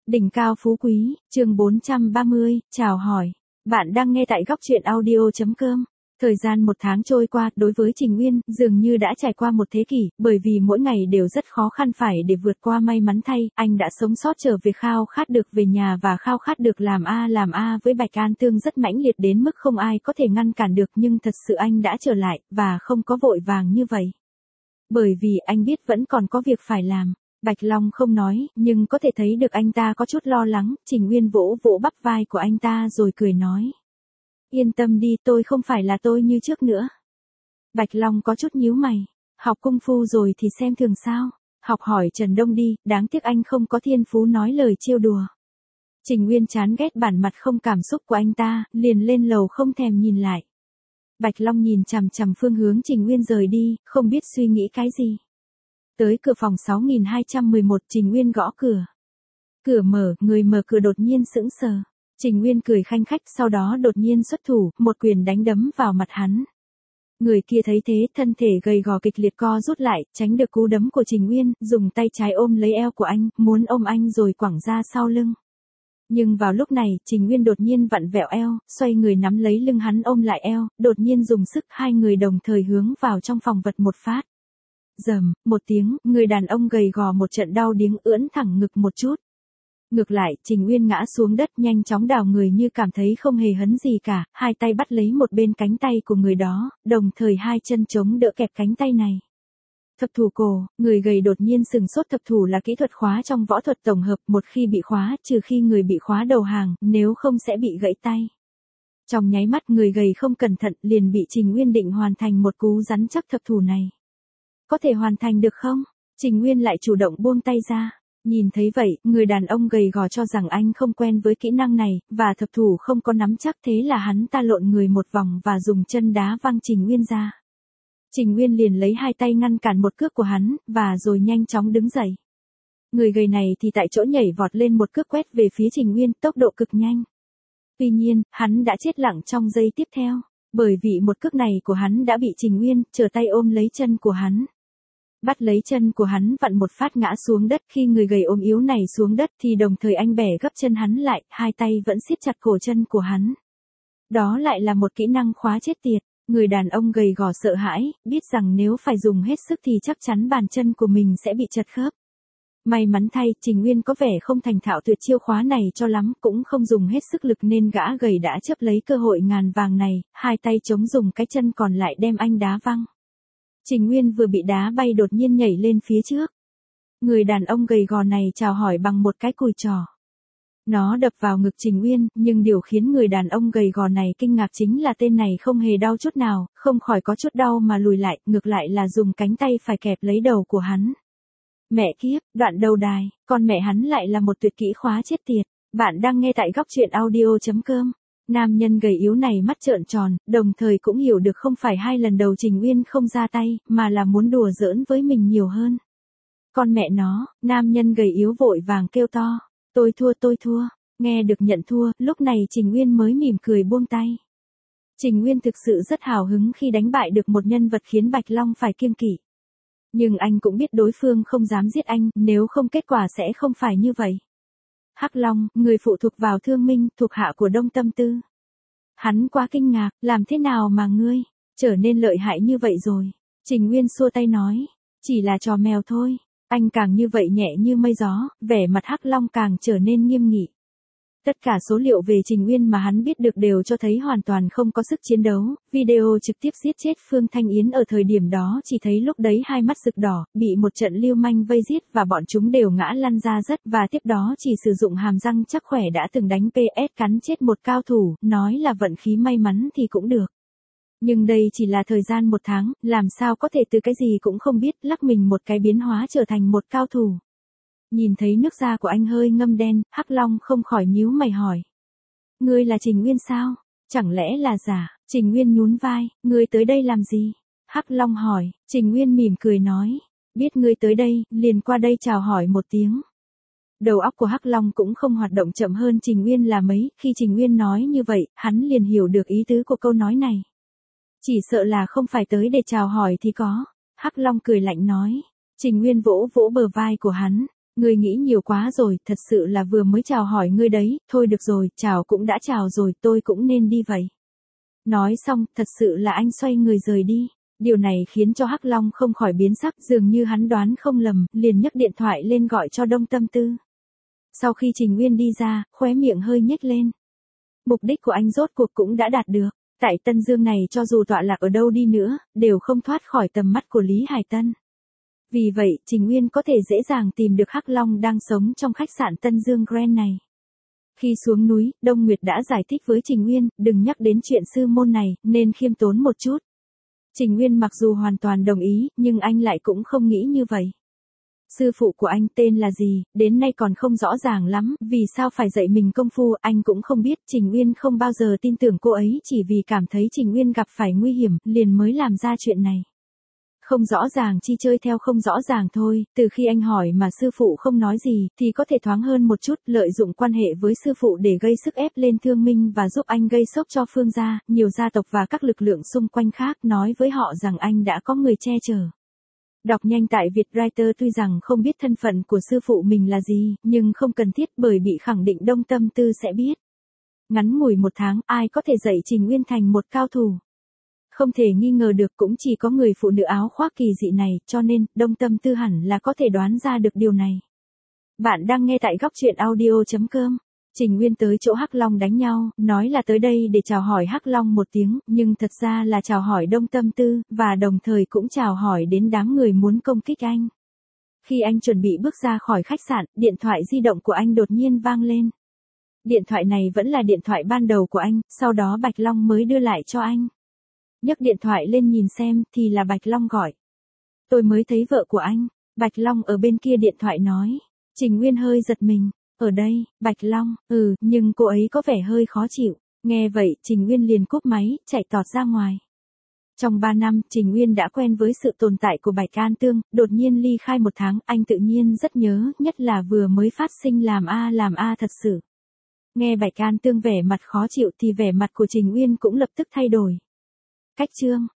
Đỉnh cao phú quý, chương 430, chào hỏi. Bạn đang nghe tại góc truyện audio.com. Thời gian một tháng trôi qua, đối với Trình Nguyên, dường như đã trải qua một thế kỷ, bởi vì mỗi ngày đều rất khó khăn phải để vượt qua. May mắn thay, anh đã sống sót trở về, khao khát được về nhà và khao khát được làm A với Bạch An Tương rất mãnh liệt đến mức không ai có thể ngăn cản được, nhưng thật sự anh đã trở lại, và không có vội vàng như vậy. Bởi vì anh biết vẫn còn có việc phải làm. Bạch Long không nói, nhưng có thể thấy được anh ta có chút lo lắng. Trình Nguyên vỗ vỗ bắp vai của anh ta rồi cười nói. Yên tâm đi, tôi không phải là tôi như trước nữa. Bạch Long có chút nhíu mày. Học cung phu rồi thì xem thường sao? Học hỏi Trần Đông đi, đáng tiếc anh không có thiên phú nói lời trêu đùa. Trình Nguyên chán ghét bản mặt không cảm xúc của anh ta, liền lên lầu không thèm nhìn lại. Bạch Long nhìn chằm chằm phương hướng Trình Nguyên rời đi, không biết suy nghĩ cái gì. Tới cửa phòng 6211, Trình Nguyên gõ cửa. Cửa mở, người mở cửa đột nhiên sững sờ. Trình Nguyên cười khanh khách, sau đó đột nhiên xuất thủ, một quyền đánh đấm vào mặt hắn. Người kia thấy thế, thân thể gầy gò kịch liệt co rút lại, tránh được cú đấm của Trình Nguyên, dùng tay trái ôm lấy eo của anh, muốn ôm anh rồi quẳng ra sau lưng. Nhưng vào lúc này, Trình Nguyên đột nhiên vặn vẹo eo, xoay người nắm lấy lưng hắn ôm lại eo, đột nhiên dùng sức, hai người đồng thời hướng vào trong phòng vật một phát. Rầm, một tiếng, người đàn ông gầy gò một trận đau điếng ưỡn thẳng ngực một chút. Ngược lại, Trình Nguyên ngã xuống đất nhanh chóng đảo người như cảm thấy không hề hấn gì cả, hai tay bắt lấy một bên cánh tay của người đó, đồng thời hai chân chống đỡ kẹp cánh tay này. Thập thủ cổ, người gầy đột nhiên sừng sốt. Thập thủ là kỹ thuật khóa trong võ thuật tổng hợp, một khi bị khóa, trừ khi người bị khóa đầu hàng, nếu không sẽ bị gãy tay. Trong nháy mắt người gầy không cẩn thận liền bị Trình Nguyên định hoàn thành một cú rắn chắc thập thủ này. Có thể hoàn thành được không? Trình Nguyên lại chủ động buông tay ra. Nhìn thấy vậy, người đàn ông gầy gò cho rằng anh không quen với kỹ năng này, và thập thủ không có nắm chắc, thế là hắn ta lộn người một vòng và dùng chân đá văng Trình Nguyên ra. Trình Nguyên liền lấy hai tay ngăn cản một cước của hắn, và rồi nhanh chóng đứng dậy. Người gầy này thì tại chỗ nhảy vọt lên một cước quét về phía Trình Nguyên, tốc độ cực nhanh. Tuy nhiên, hắn đã chết lặng trong giây tiếp theo, bởi vì một cước này của hắn đã bị Trình Nguyên trở tay ôm lấy chân của hắn. Bắt lấy chân của hắn vặn một phát ngã xuống đất. Khi người gầy ốm yếu này xuống đất thì đồng thời anh bẻ gấp chân hắn lại, hai tay vẫn siết chặt cổ chân của hắn. Đó lại là một kỹ năng khóa chết tiệt. Người đàn ông gầy gò sợ hãi, biết rằng nếu phải dùng hết sức thì chắc chắn bàn chân của mình sẽ bị chật khớp. May mắn thay, Trình Nguyên có vẻ không thành thạo tuyệt chiêu khóa này cho lắm, cũng không dùng hết sức lực nên gã gầy đã chấp lấy cơ hội ngàn vàng này, hai tay chống dùng cái chân còn lại đem anh đá văng. Trình Nguyên vừa bị đá bay đột nhiên nhảy lên phía trước. Người đàn ông gầy gò này chào hỏi bằng một cái cùi trò. Nó đập vào ngực Trình Nguyên, nhưng điều khiến người đàn ông gầy gò này kinh ngạc chính là tên này không hề đau chút nào, không khỏi có chút đau mà lùi lại, ngược lại là dùng cánh tay phải kẹp lấy đầu của hắn. Mẹ kiếp, đoạn đầu đài, con mẹ hắn lại là một tuyệt kỹ khóa chết tiệt. Bạn đang nghe tại góc truyện audio.com. Nam nhân gầy yếu này mắt trợn tròn, đồng thời cũng hiểu được không phải hai lần đầu Trình Nguyên không ra tay, mà là muốn đùa giỡn với mình nhiều hơn. Con mẹ nó, nam nhân gầy yếu vội vàng kêu to. Tôi thua. Nghe được nhận thua, lúc này Trình Nguyên mới mỉm cười buông tay. Trình Nguyên thực sự rất hào hứng khi đánh bại được một nhân vật khiến Bạch Long phải kiêng kỵ. Nhưng anh cũng biết đối phương không dám giết anh, nếu không kết quả sẽ không phải như vậy. Hắc Long, người phụ thuộc vào Thương Minh, thuộc hạ của Đông Tâm Tư. Hắn quá kinh ngạc, làm thế nào mà ngươi trở nên lợi hại như vậy rồi? Trình Nguyên xua tay nói, chỉ là trò mèo thôi. Anh càng như vậy nhẹ như mây gió, vẻ mặt Hắc Long càng trở nên nghiêm nghị. Tất cả số liệu về Trình Nguyên mà hắn biết được đều cho thấy hoàn toàn không có sức chiến đấu. Video trực tiếp giết chết Phương Thanh Yến ở thời điểm đó chỉ thấy lúc đấy hai mắt rực đỏ, bị một trận lưu manh vây giết và bọn chúng đều ngã lăn ra đất, và tiếp đó chỉ sử dụng hàm răng chắc khỏe đã từng đánh PS cắn chết một cao thủ, nói là vận khí may mắn thì cũng được. Nhưng đây chỉ là thời gian một tháng, làm sao có thể từ cái gì cũng không biết lắc mình một cái biến hóa trở thành một cao thủ. Nhìn thấy nước da của anh hơi ngâm đen, Hắc Long không khỏi nhíu mày hỏi. Ngươi là Trình Nguyên sao? Chẳng lẽ là giả? Trình Nguyên nhún vai, ngươi tới đây làm gì? Hắc Long hỏi, Trình Nguyên mỉm cười nói. Biết ngươi tới đây, liền qua đây chào hỏi một tiếng. Đầu óc của Hắc Long cũng không hoạt động chậm hơn Trình Nguyên là mấy, khi Trình Nguyên nói như vậy, hắn liền hiểu được ý tứ của câu nói này. Chỉ sợ là không phải tới để chào hỏi thì có. Hắc Long cười lạnh nói. Trình Nguyên vỗ vỗ bờ vai của hắn. Ngươi nghĩ nhiều quá rồi, thật sự là vừa mới chào hỏi ngươi đấy, thôi được rồi, chào cũng đã chào rồi, tôi cũng nên đi vậy. Nói xong, thật sự là anh xoay người rời đi. Điều này khiến cho Hắc Long không khỏi biến sắc, dường như hắn đoán không lầm, liền nhấc điện thoại lên gọi cho Đông Tâm Tư. Sau khi Trình Uyên đi ra, khóe miệng hơi nhếch lên. Mục đích của anh rốt cuộc cũng đã đạt được. Tại Tân Dương này cho dù tọa lạc ở đâu đi nữa, đều không thoát khỏi tầm mắt của Lý Hải Tân. Vì vậy, Trình Uyên có thể dễ dàng tìm được Hắc Long đang sống trong khách sạn Tân Dương Grand này. Khi xuống núi, Đông Nguyệt đã giải thích với Trình Uyên, đừng nhắc đến chuyện sư môn này, nên khiêm tốn một chút. Trình Uyên mặc dù hoàn toàn đồng ý, nhưng anh lại cũng không nghĩ như vậy. Sư phụ của anh tên là gì, đến nay còn không rõ ràng lắm, vì sao phải dạy mình công phu, anh cũng không biết. Trình Uyên không bao giờ tin tưởng cô ấy chỉ vì cảm thấy Trình Uyên gặp phải nguy hiểm, liền mới làm ra chuyện này. Không rõ ràng chi chơi theo không rõ ràng thôi, từ khi anh hỏi mà sư phụ không nói gì, thì có thể thoáng hơn một chút, lợi dụng quan hệ với sư phụ để gây sức ép lên Thương Minh và giúp anh gây sốc cho Phương gia, nhiều gia tộc và các lực lượng xung quanh khác, nói với họ rằng anh đã có người che chở. Đọc nhanh tại Vietwriter. Tuy rằng không biết thân phận của sư phụ mình là gì, nhưng không cần thiết bởi bị khẳng định Đông Tâm Tư sẽ biết. Ngắn ngủi một tháng, ai có thể dạy Trình Uyên thành một cao thủ. Không thể nghi ngờ được, cũng chỉ có người phụ nữ áo khoác kỳ dị này, cho nên, Đông Tâm Tư hẳn là có thể đoán ra được điều này. Bạn đang nghe tại góc truyện audio.com. Trình Uyên tới chỗ Hắc Long đánh nhau, nói là tới đây để chào hỏi Hắc Long một tiếng, nhưng thật ra là chào hỏi Đông Tâm Tư, và đồng thời cũng chào hỏi đến đám người muốn công kích anh. Khi anh chuẩn bị bước ra khỏi khách sạn, điện thoại di động của anh đột nhiên vang lên. Điện thoại này vẫn là điện thoại ban đầu của anh, sau đó Bạch Long mới đưa lại cho anh. Nhấc điện thoại lên nhìn xem, thì là Bạch Long gọi. Tôi mới thấy vợ của anh. Bạch Long ở bên kia điện thoại nói. Trình Uyên hơi giật mình. Ở đây, Bạch Long, nhưng cô ấy có vẻ hơi khó chịu. Nghe vậy, Trình Uyên liền cúp máy, chạy tọt ra ngoài. Trong 3 năm, Trình Uyên đã quen với sự tồn tại của Bạch An Tương, đột nhiên ly khai 1 tháng, anh tự nhiên rất nhớ, nhất là vừa mới phát sinh làm a thật sự. Nghe Bạch An Tương vẻ mặt khó chịu thì vẻ mặt của Trình Uyên cũng lập tức thay đổi. Cách chương